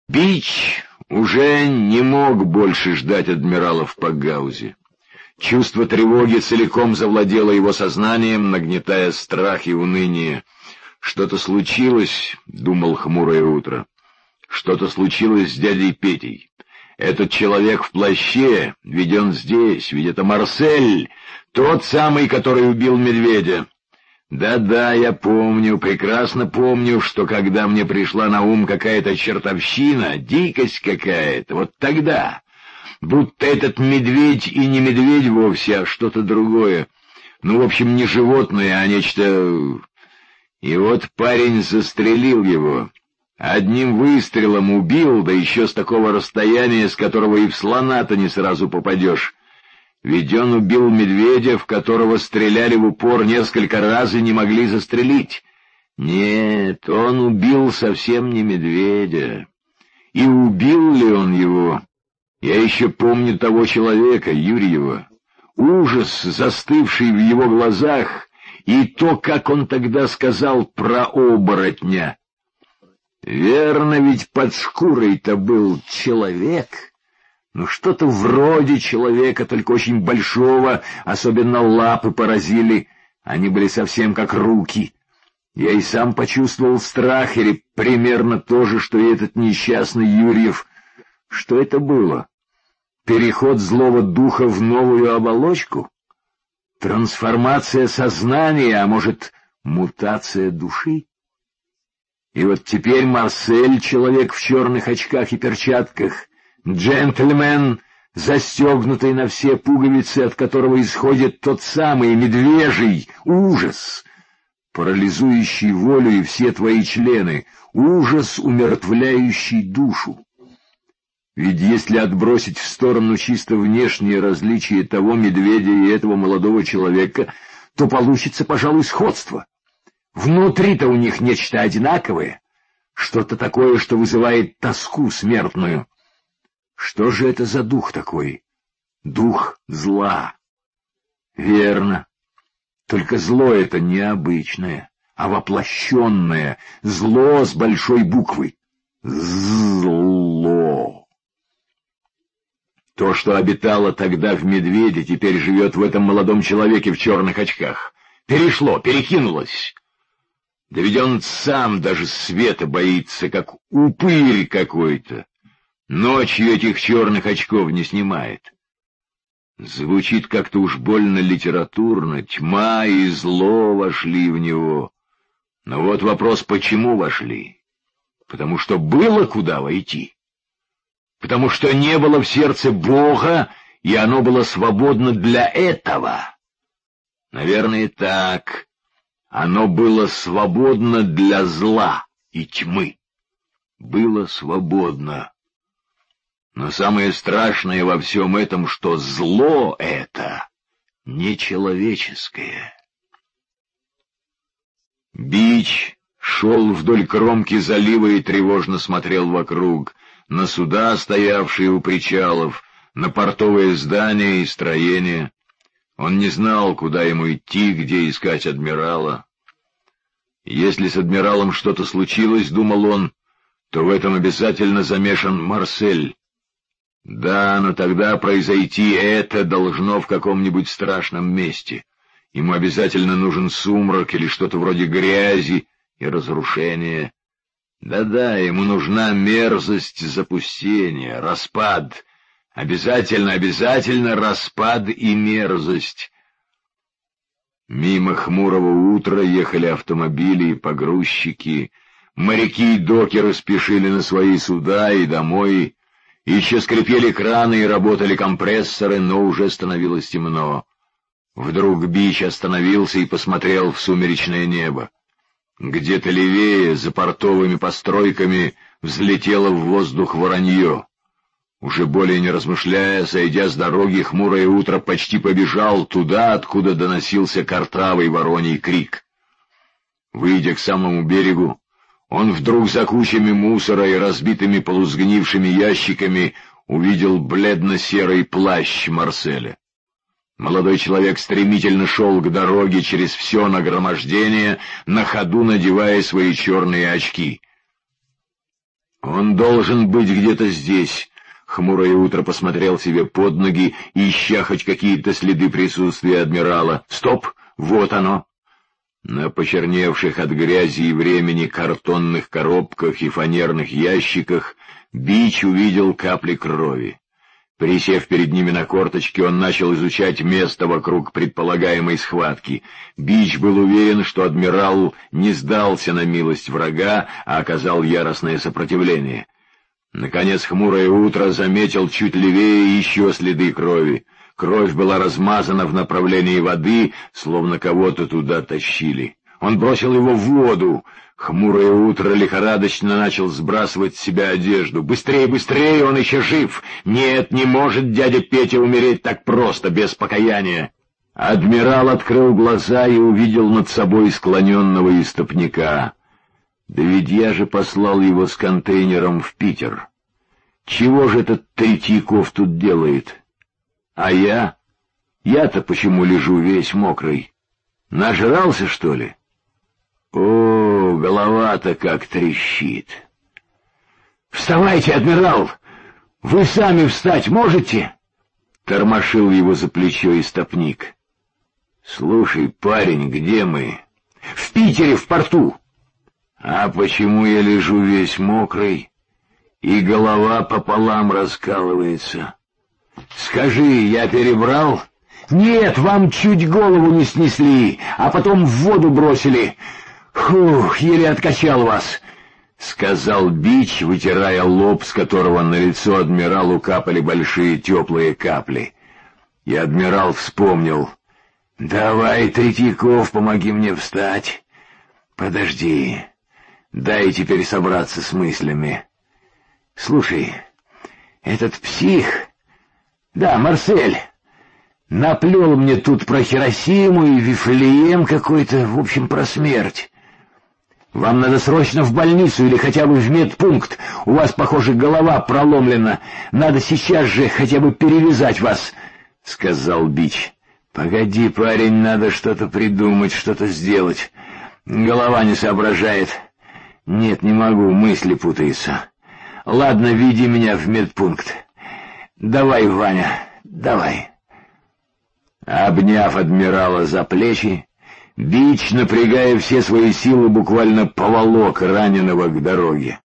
Бич уже не мог больше ждать адмирала в Пакгаузе. Чувство тревоги целиком завладело его сознанием, нагнетая страх и уныние. «Что-то случилось», — думал хмурое утро. «Что-то случилось с дядей Петей. Этот человек в плаще, ведь он здесь, ведь это Марсель, тот самый, который убил медведя. Да-да, я помню, прекрасно помню, что когда мне пришла на ум какая-то чертовщина, дикость какая-то, вот тогда, будто этот медведь и не медведь вовсе, а что-то другое. Ну, в общем, не животное, а нечто... И вот парень застрелил его. Одним выстрелом убил, да еще с такого расстояния, с которого и в слона-то не сразу попадешь. Ведь он убил медведя, в которого стреляли в упор несколько раз и не могли застрелить. Нет, он убил совсем не медведя. И убил ли он его? Я еще помню того человека, Юрьева. Ужас, застывший в его глазах, и то, как он тогда сказал про оборотня. Верно, ведь под шкурой-то был человек. Ну, что-то вроде человека, только очень большого, особенно лапы поразили. Они были совсем как руки. Я и сам почувствовал страх, или примерно то же, что и этот несчастный Юрьев. Что это было? Переход злого духа в новую оболочку? Трансформация сознания, а может, мутация души? И вот теперь Марсель, человек в черных очках и перчатках, джентльмен, застегнутый на все пуговицы, от которого исходит тот самый медвежий ужас, парализующий волю и все твои члены, ужас, умертвляющий душу. Ведь если отбросить в сторону чисто внешние различия того медведя и этого молодого человека, то получится, пожалуй, сходство. Внутри-то у них нечто одинаковое, что-то такое, что вызывает тоску смертную. Что же это за дух такой? Дух зла. Верно. Только зло это не обычное, а воплощенное, зло с большой буквы. Зло. То, что обитало тогда в медведе, теперь живет в этом молодом человеке в черных очках. Перешло, перекинулось. Да ведь он сам даже света боится, как упырь какой-то. Ночью этих черных очков не снимает. Звучит как-то уж больно литературно. Тьма и зло вошли в него. Но вот вопрос, почему вошли? Потому что было куда войти. Потому что не было в сердце Бога, и оно было свободно для этого. Наверное, так. Оно было свободно для зла и тьмы. Было свободно. Но самое страшное во всем этом, что зло это нечеловеческое. Бич шел вдоль кромки залива и тревожно смотрел вокруг, на суда, стоявшие у причалов, на портовые здания и строения. Он не знал, куда ему идти, где искать адмирала. Если с адмиралом что-то случилось, думал он, то в этом обязательно замешан Марсель. Да, но тогда произойти это должно в каком-нибудь страшном месте. Ему обязательно нужен сумрак или что-то вроде грязи и разрушения. Да-да, ему нужна мерзость запустения, распад. Обязательно распад и мерзость. Мимо хмурого утра ехали автомобили и погрузчики. Моряки и докеры спешили на свои суда и домой. Еще скрипели краны и работали компрессоры, но уже становилось темно. Вдруг Бич остановился и посмотрел в сумеречное небо. Где-то левее, за портовыми постройками, взлетело в воздух воронье. Уже более не размышляя, сойдя с дороги, хмурое утро почти побежал туда, откуда доносился картавый вороний крик. Выйдя к самому берегу, он вдруг за кучами мусора и разбитыми полусгнившими ящиками увидел бледно-серый плащ Марселя. Молодой человек стремительно шел к дороге через все нагромождение, на ходу надевая свои черные очки. «Он должен быть где-то здесь». Хмурое утро посмотрел себе под ноги, ища хоть какие-то следы присутствия адмирала. «Стоп! Вот оно!» На почерневших от грязи и времени картонных коробках и фанерных ящиках Бич увидел капли крови. Присев перед ними на корточки, он начал изучать место вокруг предполагаемой схватки. Бич был уверен, что адмирал не сдался на милость врага, а оказал яростное сопротивление. Наконец хмурое утро заметил чуть левее еще следы крови. Кровь была размазана в направлении воды, словно кого-то туда тащили. Он бросил его в воду. Хмурое утро лихорадочно начал сбрасывать с себя одежду. «Быстрее, быстрее, он еще жив! Нет, не может дядя Петя умереть так просто, без покаяния!» Адмирал открыл глаза и увидел над собой склоненного истопника. «Да ведь я же послал его с контейнером в Питер. Чего же этот Третьяков тут делает? А я? Я-то почему лежу весь мокрый? Нажрался, что ли? О, голова-то как трещит. Вставайте, адмирал! Вы сами встать можете?» Тормошил его за плечо истопник. «Слушай, парень, где мы?» «В Питере, в порту». «А почему я лежу весь мокрый, и голова пополам раскалывается? Скажи, я перебрал?» «Нет, вам чуть голову не снесли, а потом в воду бросили. Фух, еле откачал вас», — сказал Бич, вытирая лоб, с которого на лицо адмиралу капали большие теплые капли. И адмирал вспомнил. «Давай, Третьяков, помоги мне встать. Подожди, дай теперь собраться с мыслями. Слушай, этот псих, да, Марсель, наплел мне тут про Хиросиму и Вифлеем какой-то, в общем, про смерть. Вам надо срочно в больницу или хотя бы в медпункт. У вас, похоже, голова проломлена. Надо сейчас же хотя бы перевязать вас», — сказал Бич. «Погоди, парень, надо что-то придумать, что-то сделать. Голова не соображает. Нет, не могу, мысли путаются. Ладно, веди меня в медпункт. Давай, Ваня, давай». Обняв адмирала за плечи, Бич, напрягая все свои силы, буквально поволок раненого к дороге.